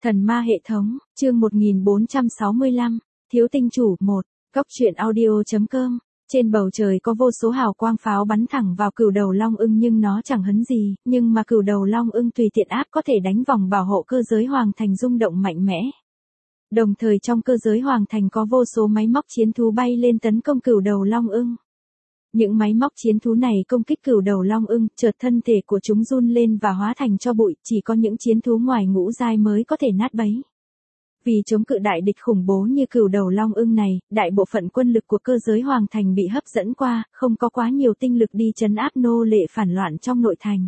Thần ma hệ thống, chương 1465, Thiếu tinh chủ 1, Góc truyện audio.com. Trên bầu trời có vô số hào quang pháo bắn thẳng vào cửu đầu long ưng nhưng nó chẳng hấn gì, nhưng mà cửu đầu long ưng tùy tiện áp có thể đánh vòng bảo hộ cơ giới hoàng thành rung động mạnh mẽ. Đồng thời trong cơ giới hoàng thành có vô số máy móc chiến thú bay lên tấn công cửu đầu long ưng. Những máy móc chiến thú này công kích cửu đầu long ưng, chợt thân thể của chúng run lên và hóa thành tro bụi, chỉ có những chiến thú ngoài ngũ giai mới có thể nát bấy. Vì chống cự đại địch khủng bố như cửu đầu long ưng này, đại bộ phận quân lực của cơ giới hoàng thành bị hấp dẫn qua, không có quá nhiều tinh lực đi trấn áp nô lệ phản loạn trong nội thành.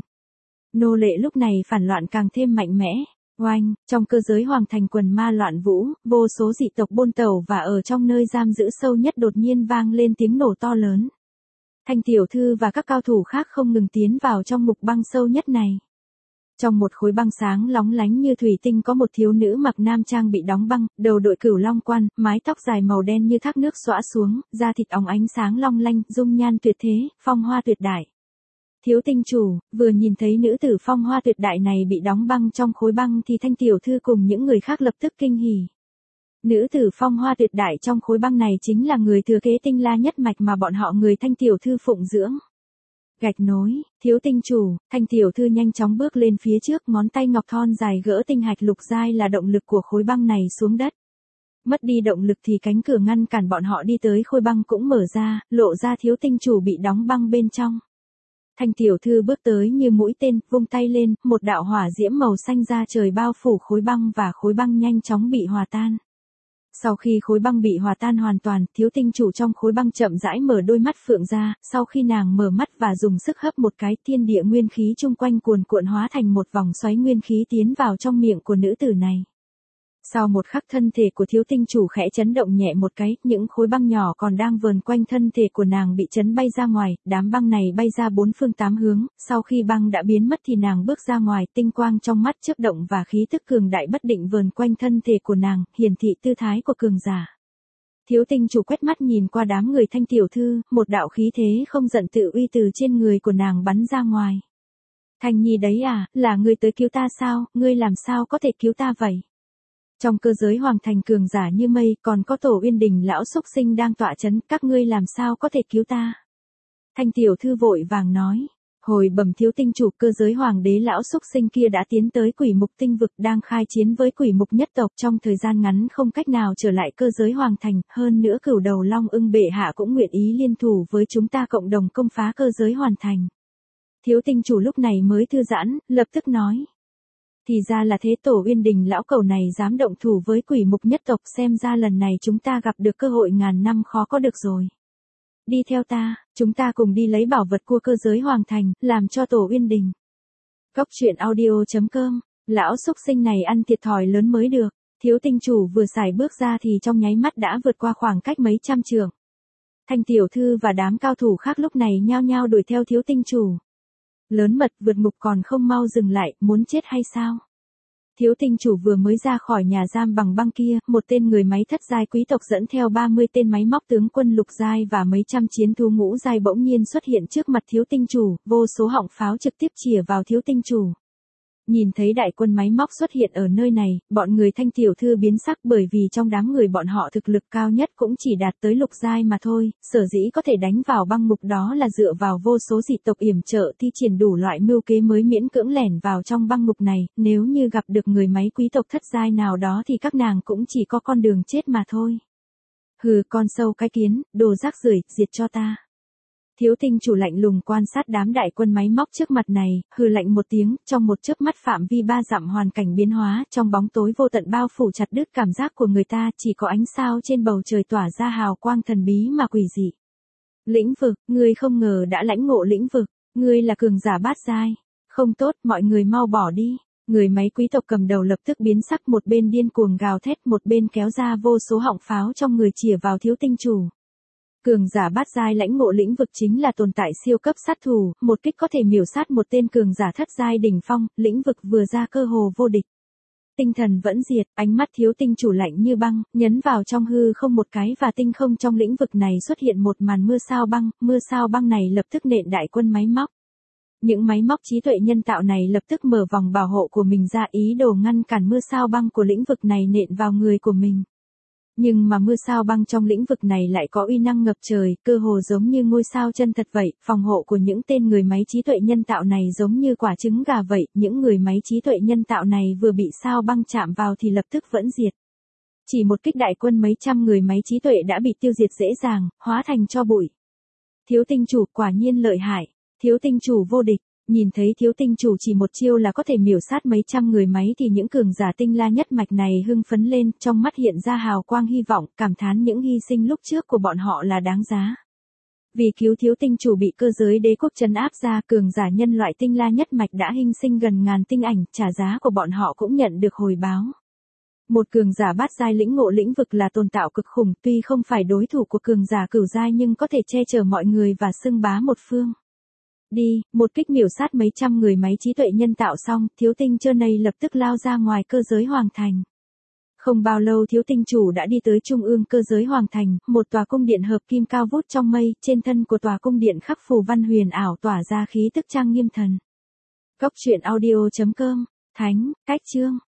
Nô lệ lúc này phản loạn càng thêm mạnh mẽ. Oanh, trong cơ giới hoàng thành quần ma loạn vũ, vô số dị tộc buôn tẩu và ở trong nơi giam giữ sâu nhất đột nhiên vang lên tiếng nổ to lớn. Thanh tiểu thư và các cao thủ khác không ngừng tiến vào trong mục băng sâu nhất này. Trong một khối băng sáng lóng lánh như thủy tinh có một thiếu nữ mặc nam trang bị đóng băng, đầu đội cửu long quan, mái tóc dài màu đen như thác nước xõa xuống, da thịt óng ánh sáng long lanh, dung nhan tuyệt thế, phong hoa tuyệt đại. Thiếu tinh chủ, vừa nhìn thấy nữ tử phong hoa tuyệt đại này bị đóng băng trong khối băng thì thanh tiểu thư cùng những người khác lập tức kinh hỉ. Nữ tử phong hoa tuyệt đại trong khối băng này chính là người thừa kế Tinh La nhất mạch mà bọn họ người thanh tiểu thư phụng dưỡng. Gạch nối, thiếu tinh chủ, thanh tiểu thư nhanh chóng bước lên phía trước, ngón tay ngọc thon dài gỡ tinh hạch lục giai là động lực của khối băng này xuống đất. Mất đi động lực thì cánh cửa ngăn cản bọn họ đi tới khối băng cũng mở ra, lộ ra thiếu tinh chủ bị đóng băng bên trong. Thanh tiểu thư bước tới như mũi tên, vung tay lên, một đạo hỏa diễm màu xanh ra trời bao phủ khối băng và khối băng nhanh chóng bị hòa tan. Sau khi khối băng bị hòa tan hoàn toàn, thiếu tinh chủ trong khối băng chậm rãi mở đôi mắt phượng ra, sau khi nàng mở mắt và dùng sức hấp một cái, thiên địa nguyên khí chung quanh cuồn cuộn hóa thành một vòng xoáy nguyên khí tiến vào trong miệng của nữ tử này. Sau một khắc thân thể của thiếu tinh chủ khẽ chấn động nhẹ một cái, những khối băng nhỏ còn đang vờn quanh thân thể của nàng bị chấn bay ra ngoài, đám băng này bay ra bốn phương tám hướng, sau khi băng đã biến mất thì nàng bước ra ngoài, tinh quang trong mắt chớp động và khí tức cường đại bất định vờn quanh thân thể của nàng, hiển thị tư thái của cường giả. Thiếu tinh chủ quét mắt nhìn qua đám người thanh tiểu thư, một đạo khí thế không giận tự uy từ trên người của nàng bắn ra ngoài. Thanh nhi đấy à, là ngươi tới cứu ta sao, ngươi làm sao có thể cứu ta vậy? Trong cơ giới hoàng thành cường giả như mây, còn có Tổ Uyên Đình lão xúc sinh đang tọa chấn, các ngươi làm sao có thể cứu ta? Thanh tiểu thư vội vàng nói, hồi bẩm thiếu tinh chủ, cơ giới hoàng đế lão xúc sinh kia đã tiến tới quỷ mục tinh vực đang khai chiến với quỷ mục nhất tộc, trong thời gian ngắn không cách nào trở lại cơ giới hoàng thành, hơn nữa cửu đầu long ưng bệ hạ cũng nguyện ý liên thủ với chúng ta cộng đồng công phá cơ giới hoàn thành. Thiếu tinh chủ lúc này mới thư giãn, lập tức nói. Thì ra là thế, Tổ Uyên Đình lão cầu này dám động thủ với quỷ mục nhất tộc, xem ra lần này chúng ta gặp được cơ hội ngàn năm khó có được rồi. Đi theo ta, chúng ta cùng đi lấy bảo vật của cơ giới hoàng thành, làm cho Tổ Uyên Đình. Góc truyện audio.com, lão xúc sinh này ăn thiệt thòi lớn mới được, thiếu tinh chủ vừa xài bước ra thì trong nháy mắt đã vượt qua khoảng cách mấy trăm trượng. Thanh tiểu thư và đám cao thủ khác lúc này nhao nhao đuổi theo thiếu tinh chủ. Lớn mật vượt ngục còn không mau dừng lại, muốn chết hay sao? Thiếu tinh chủ vừa mới ra khỏi nhà giam bằng băng kia, một tên người máy thất giai quý tộc dẫn theo 30 tên máy móc tướng quân lục giai và mấy trăm chiến thú ngũ giai bỗng nhiên xuất hiện trước mặt thiếu tinh chủ, vô số họng pháo trực tiếp chĩa vào thiếu tinh chủ. Nhìn thấy đại quân máy móc xuất hiện ở nơi này, bọn người thanh tiểu thư biến sắc bởi vì trong đám người bọn họ thực lực cao nhất cũng chỉ đạt tới lục giai mà thôi, sở dĩ có thể đánh vào băng ngục đó là dựa vào vô số dị tộc yểm trợ thi triển đủ loại mưu kế mới miễn cưỡng lẻn vào trong băng ngục này, nếu như gặp được người máy quý tộc thất giai nào đó thì các nàng cũng chỉ có con đường chết mà thôi. Hừ, con sâu cái kiến, đồ rác rưởi, diệt cho ta. Thiếu tinh chủ lạnh lùng quan sát đám đại quân máy móc trước mặt này, hừ lạnh một tiếng, trong một chớp mắt phạm vi 3 dặm hoàn cảnh biến hóa, trong bóng tối vô tận bao phủ chặt đứt cảm giác của người ta, chỉ có ánh sao trên bầu trời tỏa ra hào quang thần bí mà quỷ dị. Lĩnh vực, ngươi không ngờ đã lãnh ngộ lĩnh vực, ngươi là cường giả bát giai. Không tốt, mọi người mau bỏ đi. Người máy quý tộc cầm đầu lập tức biến sắc, một bên điên cuồng gào thét, một bên kéo ra vô số họng pháo trong người chĩa vào thiếu tinh chủ. Cường giả bát giai lãnh ngộ lĩnh vực chính là tồn tại siêu cấp sát thủ, một kích có thể miểu sát một tên cường giả thất giai đỉnh phong, lĩnh vực vừa ra cơ hồ vô địch. Tinh thần vẫn diệt, ánh mắt thiếu tinh chủ lạnh như băng, nhấn vào trong hư không một cái và tinh không trong lĩnh vực này xuất hiện một màn mưa sao băng này lập tức nện đại quân máy móc. Những máy móc trí tuệ nhân tạo này lập tức mở vòng bảo hộ của mình ra, ý đồ ngăn cản mưa sao băng của lĩnh vực này nện vào người của mình. Nhưng mà mưa sao băng trong lĩnh vực này lại có uy năng ngập trời, cơ hồ giống như ngôi sao chân thật vậy, phòng hộ của những tên người máy trí tuệ nhân tạo này giống như quả trứng gà vậy, những người máy trí tuệ nhân tạo này vừa bị sao băng chạm vào thì lập tức vẫn diệt. Chỉ một kích đại quân mấy trăm người máy trí tuệ đã bị tiêu diệt dễ dàng, hóa thành tro bụi. Thiếu tinh chủ quả nhiên lợi hại, thiếu tinh chủ vô địch. Nhìn thấy thiếu tinh chủ chỉ một chiêu là có thể miểu sát mấy trăm người máy thì những cường giả tinh la nhất mạch này hưng phấn lên, trong mắt hiện ra hào quang hy vọng, cảm thán những hy sinh lúc trước của bọn họ là đáng giá. Vì cứu thiếu tinh chủ bị cơ giới đế quốc trấn áp ra, cường giả nhân loại tinh la nhất mạch đã hy sinh gần ngàn tinh ảnh, trả giá của bọn họ cũng nhận được hồi báo. Một cường giả bát giai lĩnh ngộ lĩnh vực là tồn tại cực khủng, tuy không phải đối thủ của cường giả cửu giai nhưng có thể che chở mọi người và xưng bá một phương. Đi, một kích miểu sát mấy trăm người máy trí tuệ nhân tạo xong, thiếu tinh trơ này lập tức lao ra ngoài cơ giới hoàng thành. Không bao lâu thiếu tinh chủ đã đi tới trung ương cơ giới hoàng thành, một tòa cung điện hợp kim cao vút trong mây, trên thân của tòa cung điện khắc phù văn huyền ảo tỏa ra khí tức trang nghiêm thần. Góc truyện audio.com, Thánh, Cách Chương